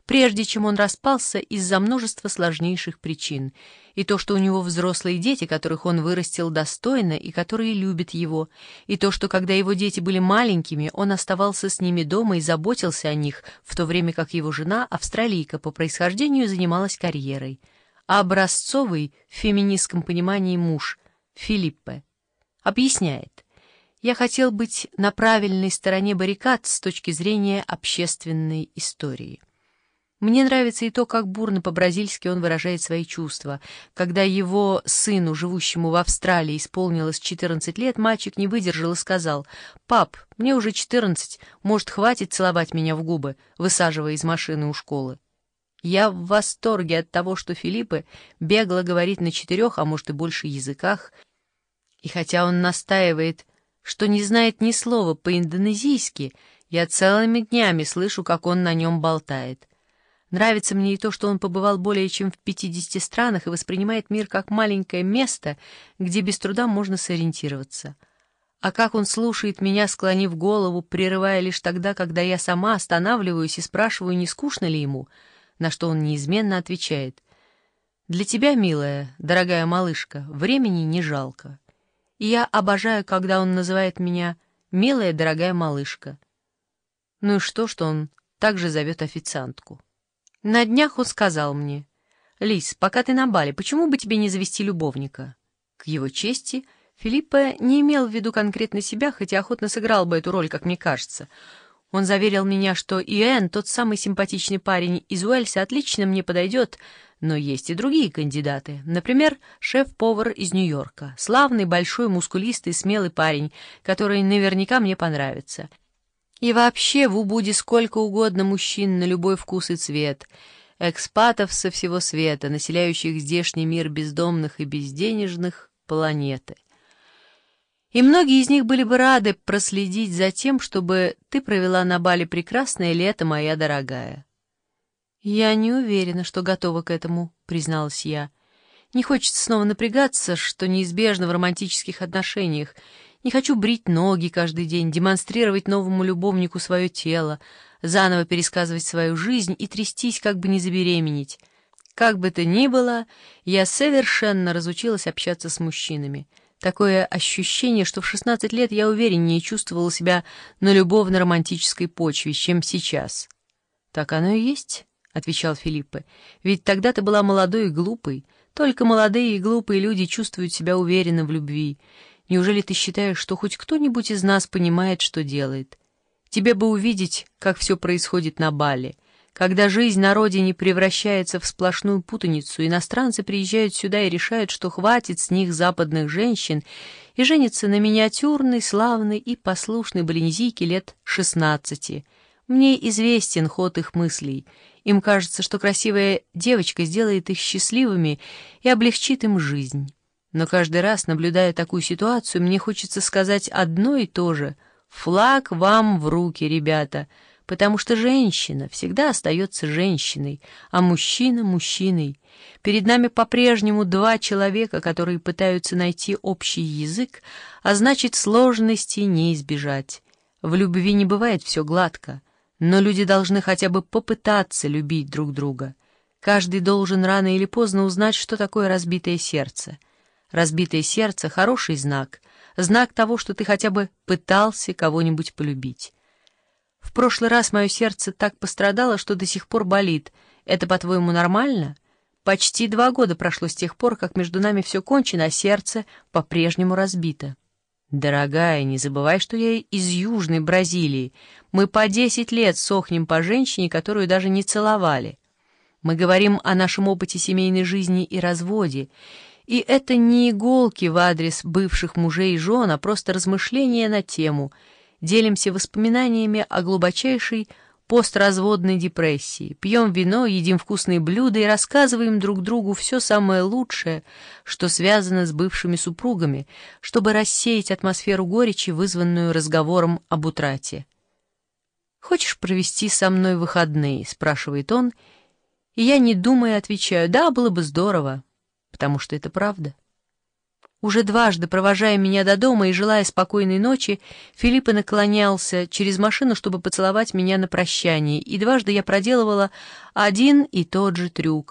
прежде чем он распался из-за множества сложнейших причин, и то, что у него взрослые дети, которых он вырастил достойно и которые любят его, и то, что когда его дети были маленькими, он оставался с ними дома и заботился о них, в то время как его жена, австралийка по происхождению, занималась карьерой. А образцовый в феминистском понимании муж Филиппе объясняет: «Я хотел быть на правильной стороне баррикад с точки зрения общественной истории». Мне нравится и то, как бурно по-бразильски он выражает свои чувства. Когда его сыну, живущему в Австралии, исполнилось 14 лет, мальчик не выдержал и сказал: «Пап, мне уже 14, может, хватит целовать меня в губы», высаживая из машины у школы. Я в восторге от того, что Филиппе бегло говорит на 4, а может и больше языках, и хотя он настаивает, что не знает ни слова по-индонезийски, я целыми днями слышу, как он на нем болтает. Нравится мне и то, что он побывал более чем в 50 странах и воспринимает мир как маленькое место, где без труда можно сориентироваться. А как он слушает меня, склонив голову, прерывая лишь тогда, когда я сама останавливаюсь и спрашиваю, не скучно ли ему, на что он неизменно отвечает: «Для тебя, милая, дорогая малышка, времени не жалко». И я обожаю, когда он называет меня «милая, дорогая малышка». Ну и что он также зовет официантку? На днях он сказал мне: «Лиз, пока ты на Бали, почему бы тебе не завести любовника?» К его чести, Филиппе не имел в виду конкретно себя, хотя охотно сыграл бы эту роль, как мне кажется. Он заверил меня, что Иэн, тот самый симпатичный парень из Уэльса, отлично мне подойдет, но есть и другие кандидаты. Например, шеф-повар из Нью-Йорка, славный, большой, мускулистый, смелый парень, который наверняка мне понравится. И вообще в Убуде сколько угодно мужчин на любой вкус и цвет, экспатов со всего света, населяющих здешний мир бездомных и безденежных планеты. И многие из них были бы рады проследить за тем, чтобы ты провела на Бали прекрасное лето, моя дорогая. «Я не уверена, что готова к этому», — призналась я. «Не хочется снова напрягаться, что неизбежно в романтических отношениях. Не хочу брить ноги каждый день, демонстрировать новому любовнику свое тело, заново пересказывать свою жизнь и трястись, как бы не забеременеть. Как бы то ни было, я совершенно разучилась общаться с мужчинами. Такое ощущение, что в 16 лет я увереннее чувствовала себя на любовно-романтической почве, чем сейчас». «Так оно и есть», — отвечал Филиппе. «Ведь тогда ты была молодой и глупой. Только молодые и глупые люди чувствуют себя уверенно в любви. Неужели ты считаешь, что хоть кто-нибудь из нас понимает, что делает? Тебе бы увидеть, как все происходит на Бали. Когда жизнь на родине превращается в сплошную путаницу, иностранцы приезжают сюда и решают, что хватит с них западных женщин, и женятся на миниатюрной, славной и послушной балинезийке лет 16. Мне известен ход их мыслей. Им кажется, что красивая девочка сделает их счастливыми и облегчит им жизнь. Но каждый раз, наблюдая такую ситуацию, мне хочется сказать одно и то же: «Флаг вам в руки, ребята», потому что женщина всегда остается женщиной, а мужчина — мужчиной. Перед нами по-прежнему 2 человека, которые пытаются найти общий язык, а значит, сложностей не избежать. В любви не бывает все гладко, но люди должны хотя бы попытаться любить друг друга. Каждый должен рано или поздно узнать, что такое разбитое сердце. Разбитое сердце — хороший знак, знак того, что ты хотя бы пытался кого-нибудь полюбить. В прошлый раз мое сердце так пострадало, что до сих пор болит. Это, по-твоему, нормально? Почти 2 года прошло с тех пор, как между нами все кончено, а сердце по-прежнему разбито. Дорогая, не забывай, что я из Южной Бразилии. Мы по 10 лет сохнем по женщине, которую даже не целовали. Мы говорим о нашем опыте семейной жизни и разводе. И это не иголки в адрес бывших мужей и жен, а просто размышления на тему. Делимся воспоминаниями о глубочайшей постразводной депрессии, пьем вино, едим вкусные блюда и рассказываем друг другу все самое лучшее, что связано с бывшими супругами, чтобы рассеять атмосферу горечи, вызванную разговором об утрате. «Хочешь провести со мной выходные?» — спрашивает он, и я, не думая, отвечаю: «Да, было бы здорово», потому что это правда. Уже дважды, провожая меня до дома и желая спокойной ночи, Филиппо наклонялся через машину, чтобы поцеловать меня на прощание, и дважды я проделывала один и тот же трюк.